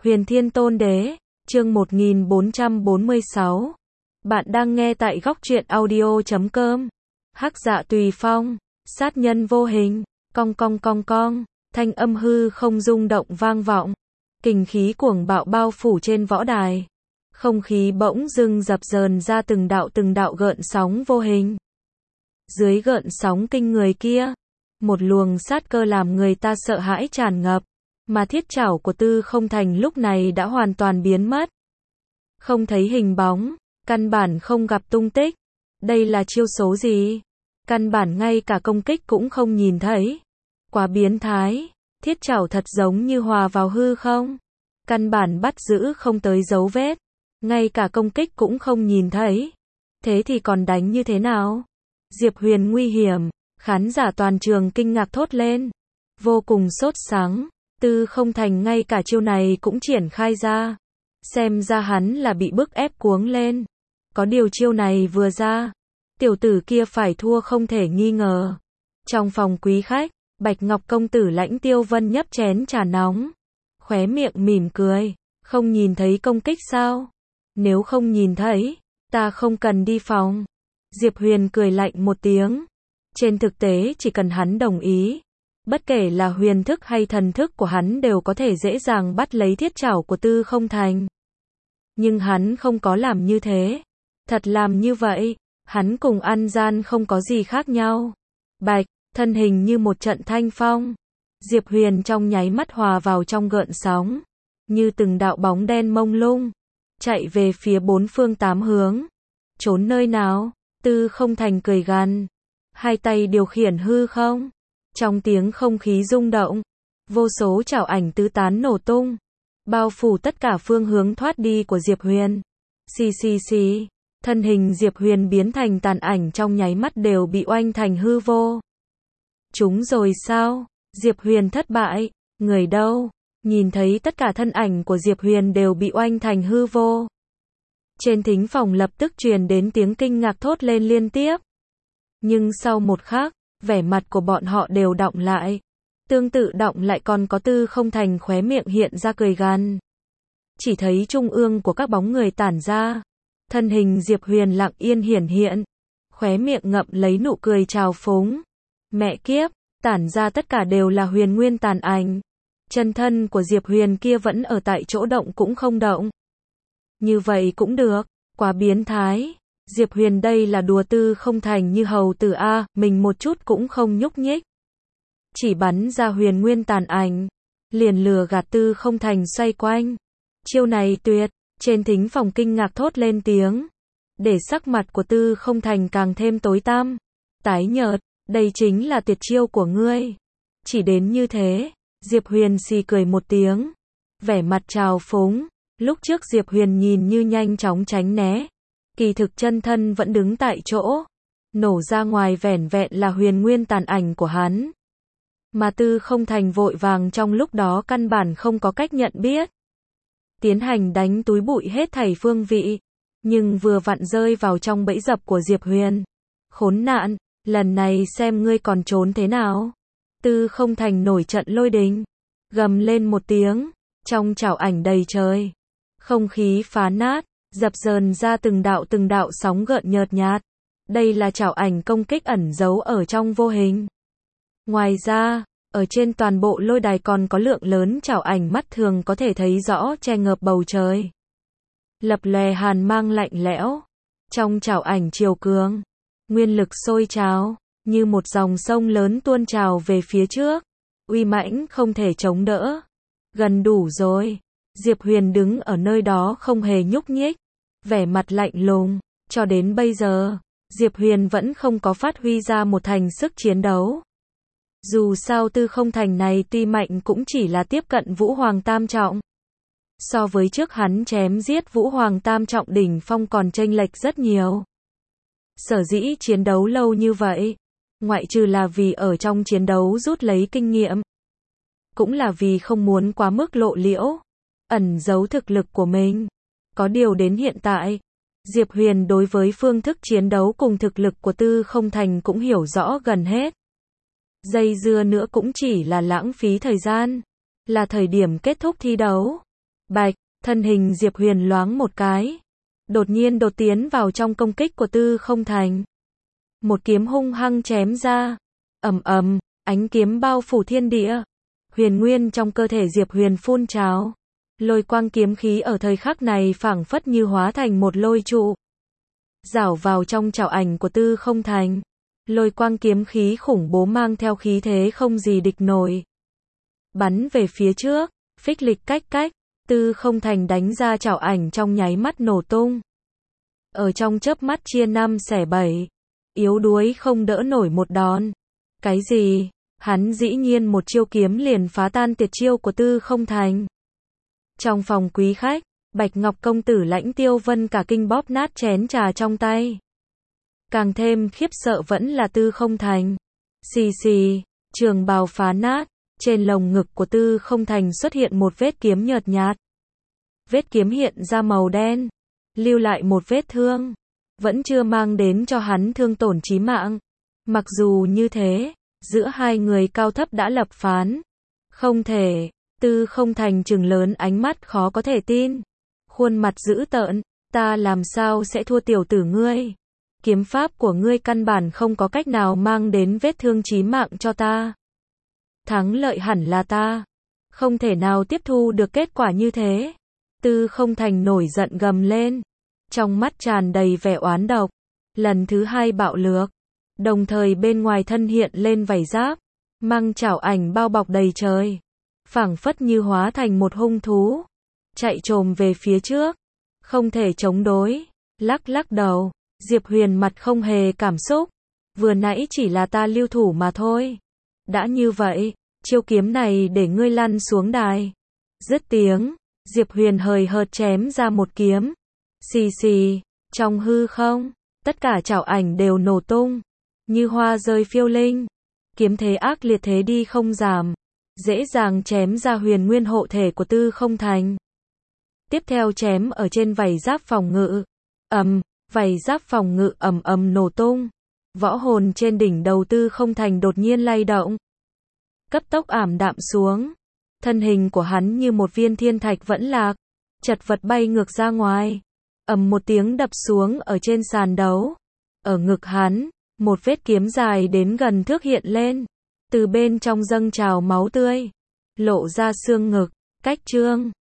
Huyền Thiên Tôn Đế, chương 1446. Bạn đang nghe tại góc truyện audio.com. Hắc Dạ Tùy Phong, sát nhân vô hình, cong cong cong cong, thanh âm hư không rung động vang vọng. Kình khí cuồng bạo bao phủ trên võ đài. Không khí bỗng dưng dập dờn ra từng đạo gợn sóng vô hình. Dưới gợn sóng kinh người kia, một luồng sát cơ làm người ta sợ hãi tràn ngập, mà thiết trảo của Tư Không Thành lúc này đã hoàn toàn biến mất. Không thấy hình bóng, căn bản không gặp tung tích. Đây là chiêu số gì? Căn bản ngay cả công kích cũng không nhìn thấy. Quá biến thái, thiết trảo thật giống như hòa vào hư không. Căn bản bắt giữ không tới dấu vết, ngay cả công kích cũng không nhìn thấy. Thế thì còn đánh như thế nào? Diệp Huyền nguy hiểm, khán giả toàn trường kinh ngạc thốt lên. Vô cùng sốt sắng, Tư Không Thành ngay cả chiêu này cũng triển khai ra. Xem ra hắn là bị bức ép cuống lên. Có điều chiêu này vừa ra, tiểu tử kia phải thua không thể nghi ngờ. Trong phòng quý khách, Bạch Ngọc công tử Lãnh Tiêu Vân nhấp chén trà nóng, khóe miệng mỉm cười, không nhìn thấy công kích sao? Nếu không nhìn thấy, ta không cần đi phòng. Diệp Huyền cười lạnh một tiếng. Trên thực tế chỉ cần hắn đồng ý, bất kể là huyền thức hay thần thức của hắn đều có thể dễ dàng bắt lấy thiết trảo của Tư Không Thành. Nhưng hắn không có làm như thế. Thật làm như vậy, hắn cùng ăn gian không có gì khác nhau. Bạch, thân hình như một trận thanh phong. Diệp Huyền trong nháy mắt hòa vào trong gợn sóng, như từng đạo bóng đen mông lung, chạy về phía bốn phương tám hướng. Trốn nơi nào? Tư Không Thành cười gằn, hai tay điều khiển hư không. Trong tiếng không khí rung động, vô số chảo ảnh tứ tán nổ tung, bao phủ tất cả phương hướng thoát đi của Diệp Huyền. Xì, thân hình Diệp Huyền biến thành tàn ảnh trong nháy mắt đều bị oanh thành hư vô. Chúng rồi sao? Diệp Huyền thất bại, người đâu? Nhìn thấy tất cả thân ảnh của Diệp Huyền đều bị oanh thành hư vô. Trên thính phòng lập tức truyền đến tiếng kinh ngạc thốt lên liên tiếp. Nhưng sau một khắc, vẻ mặt của bọn họ đều đọng lại. Tương tự đọng lại còn có Tư Không Thành khóe miệng hiện ra cười gằn. Chỉ thấy trung ương của các bóng người tản ra, thân hình Diệp Huyền lặng yên hiển hiện, khóe miệng ngậm lấy nụ cười trào phúng. Mẹ kiếp, tản ra tất cả đều là huyền nguyên tàn ảnh. Chân thân của Diệp Huyền kia vẫn ở tại chỗ động cũng không động. Như vậy cũng được, quá biến thái. Diệp Huyền đây là đùa Tư Không Thành như hầu tử a, mình một chút cũng không nhúc nhích. Chỉ bắn ra huyền nguyên tàn ảnh, liền lừa gạt Tư Không Thành xoay quanh. Chiêu này tuyệt, trên thính phòng kinh ngạc thốt lên tiếng. Để sắc mặt của Tư Không Thành càng thêm tối tăm, tái nhợt, đây chính là tuyệt chiêu của ngươi. Chỉ đến như thế, Diệp Huyền xì cười một tiếng, vẻ mặt trào phúng. Lúc trước Diệp Huyền nhìn như nhanh chóng tránh né, kỳ thực chân thân vẫn đứng tại chỗ, nổ ra ngoài vẻn vẹn là huyền nguyên tàn ảnh của hắn. Mà Tư Không Thành vội vàng trong lúc đó căn bản không có cách nhận biết. Tiến hành đánh túi bụi hết thảy phương vị, nhưng vừa vặn rơi vào trong bẫy dập của Diệp Huyền. Khốn nạn, lần này xem ngươi còn trốn thế nào. Tư Không Thành nổi trận lôi đình, gầm lên một tiếng, trong chảo ảnh đầy trời. Không khí phá nát, dập dờn ra từng đạo sóng gợn nhợt nhạt. Đây là chảo ảnh công kích ẩn giấu ở trong vô hình. Ngoài ra, ở trên toàn bộ lôi đài còn có lượng lớn chảo ảnh mắt thường có thể thấy rõ che ngợp bầu trời. Lập lòe hàn mang lạnh lẽo. Trong chảo ảnh chiều cường, nguyên lực sôi trào, như một dòng sông lớn tuôn trào về phía trước. Uy mãnh không thể chống đỡ. Gần đủ rồi. Diệp Huyền đứng ở nơi đó không hề nhúc nhích, vẻ mặt lạnh lùng. Cho đến bây giờ, Diệp Huyền vẫn không có phát huy ra một thành sức chiến đấu. Dù sao Tư Không Thành này tuy mạnh cũng chỉ là tiếp cận Vũ Hoàng Tam Trọng. So với trước hắn chém giết Vũ Hoàng Tam Trọng đỉnh phong còn chênh lệch rất nhiều. Sở dĩ chiến đấu lâu như vậy, ngoại trừ là vì ở trong chiến đấu rút lấy kinh nghiệm, cũng là vì không muốn quá mức lộ liễu, ẩn giấu thực lực của mình. Có điều đến hiện tại, Diệp Huyền đối với phương thức chiến đấu cùng thực lực của Tư Không Thành cũng hiểu rõ gần hết. Dây dưa nữa cũng chỉ là lãng phí thời gian, là thời điểm kết thúc thi đấu. Bạch, thân hình Diệp Huyền loáng một cái, đột nhiên đột tiến vào trong công kích của Tư Không Thành. Một kiếm hung hăng chém ra, ầm ầm, ánh kiếm bao phủ thiên địa. Huyền nguyên trong cơ thể Diệp Huyền phun trào, lôi quang kiếm khí ở thời khắc này phảng phất như hóa thành một lôi trụ, rảo vào trong trảo ảnh của Tư Không Thành. Lôi quang kiếm khí khủng bố mang theo khí thế không gì địch nổi, bắn về phía trước, phích lịch cách cách. Tư Không Thành đánh ra trảo ảnh trong nháy mắt nổ tung, ở trong chớp mắt chia năm xẻ bảy, yếu đuối không đỡ nổi một đòn. Cái gì? Hắn dĩ nhiên một chiêu kiếm liền phá tan tuyệt chiêu của Tư Không Thành. Trong phòng quý khách, Bạch Ngọc công tử Lãnh Tiêu Vân cả kinh bóp nát chén trà trong tay. Càng thêm khiếp sợ vẫn là Tư Không Thành. Xì xì, trường bào phá nát, trên lồng ngực của Tư Không Thành xuất hiện một vết kiếm nhợt nhạt. Vết kiếm hiện ra màu đen, lưu lại một vết thương, vẫn chưa mang đến cho hắn thương tổn chí mạng. Mặc dù như thế, giữa hai người cao thấp đã lập phán. Không thể, Tư Không Thành trừng lớn ánh mắt khó có thể tin. Khuôn mặt dữ tợn, ta làm sao sẽ thua tiểu tử ngươi? Kiếm pháp của ngươi căn bản không có cách nào mang đến vết thương chí mạng cho ta. Thắng lợi hẳn là ta. Không thể nào tiếp thu được kết quả như thế. Tư Không Thành nổi giận gầm lên, trong mắt tràn đầy vẻ oán độc. Lần thứ hai bạo lược, đồng thời bên ngoài thân hiện lên vảy giáp, mang trảo ảnh bao bọc đầy trời, phảng phất như hóa thành một hung thú, chạy trồm về phía trước, không thể chống đối. Lắc lắc đầu, Diệp Huyền mặt không hề cảm xúc, vừa nãy chỉ là ta lưu thủ mà thôi. Đã như vậy, chiêu kiếm này để ngươi lăn xuống đài. Dứt tiếng, Diệp Huyền hời hợt chém ra một kiếm. Xì xì, trong hư không, tất cả trảo ảnh đều nổ tung, như hoa rơi phiêu linh. Kiếm thế ác liệt thế đi không giảm, dễ dàng chém ra huyền nguyên hộ thể của Tư Không Thành. Tiếp theo chém ở trên vảy giáp phòng ngự. Vảy giáp phòng ngự ầm ầm nổ tung. Võ hồn trên đỉnh đầu Tư Không Thành đột nhiên lay động, cấp tốc ảm đạm xuống. Thân hình của hắn như một viên thiên thạch vẫn lạc, chật vật bay ngược ra ngoài. Ầm một tiếng đập xuống ở trên sàn đấu. Ở ngực hắn, một vết kiếm dài đến gần thước hiện lên, từ bên trong dâng trào máu tươi, lộ ra xương ngực. Cách chương